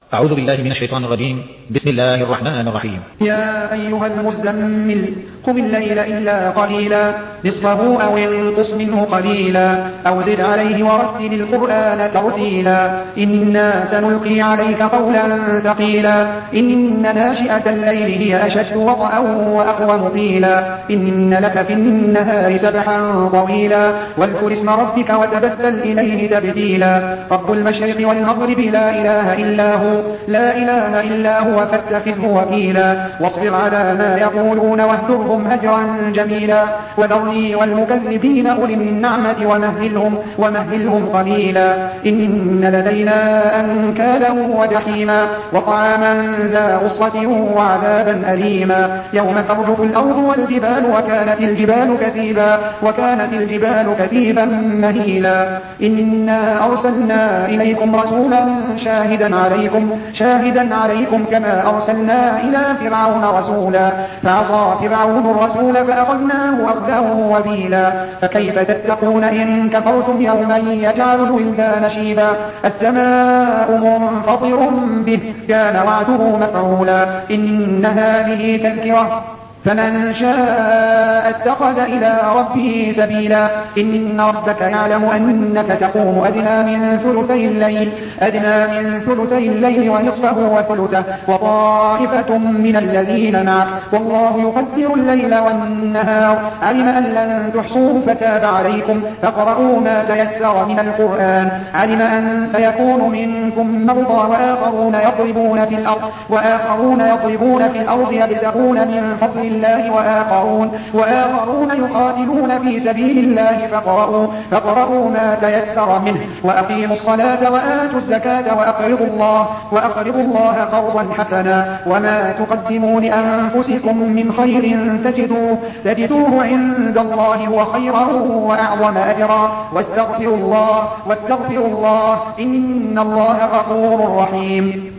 أعوذ بالله من الشيطان الرجيم. بسم الله الرحمن الرحيم. يا أيها المزمل قم الليل إلا قليلا نصفه أو انقص منه قليلا أو زد عليه ورتل القرآن ترتيلا إنا سنلقي عليك قولا ثقيلا إن ناشئة الليل هي أشد وطئا وأقوم قيلا إن لك في النهار سبحا طويلا واذكر اسم ربك وتبتل إليه تبتيلا رب المشرق والمغرب لا إله إلا هو فاتخذه وكيلا واصبر على ما يقولون واهجرهم هجرا جميلا وذرني والمكذبين أولي النعمة ومهلهم قليلا إن لدينا أنكالا وجحيما وطعاما ذا غصة وعذابا أليما يوم ترجف الأرض والجبال وكانت الجبال كثيبا مهيلا إنا أرسلنا إليكم رسولا شاهدا عليكم كما أرسلنا إلى فرعون رسولا فعصى فرعون الرسول فأخذناه أخذا وبيلا فكيف تتقون إن كفرتم يوما يجعل الولدان شيبا السماء منفطر به كان وعده مفعولا إن هذه تذكرة فمن شاء اتخذ إلى ربه سبيلا إن ربك يعلم أنك تقوم أدنى من ثلثي الليل ونصفه وثلثه وطائفة من الذين معك والله يقدر الليل والنهار علم أن لن تحصوه فتاب عليكم فاقرؤوا ما تيسر من القرآن علم أن سيكون منكم مرضى وآخرون يضربون في الأرض يبتغون من فضل الله وآخرون يقاتلون في سبيل الله فاقرؤوا ما تيسر منه وأقيموا الصلاة وآتوا الزكاة وأقرضوا الله قرضا حسنا وما تقدموا لأنفسكم من خير تجدوه عند الله هو خيرا وأعظم أجرا واستغفروا الله إن الله غفور رحيم.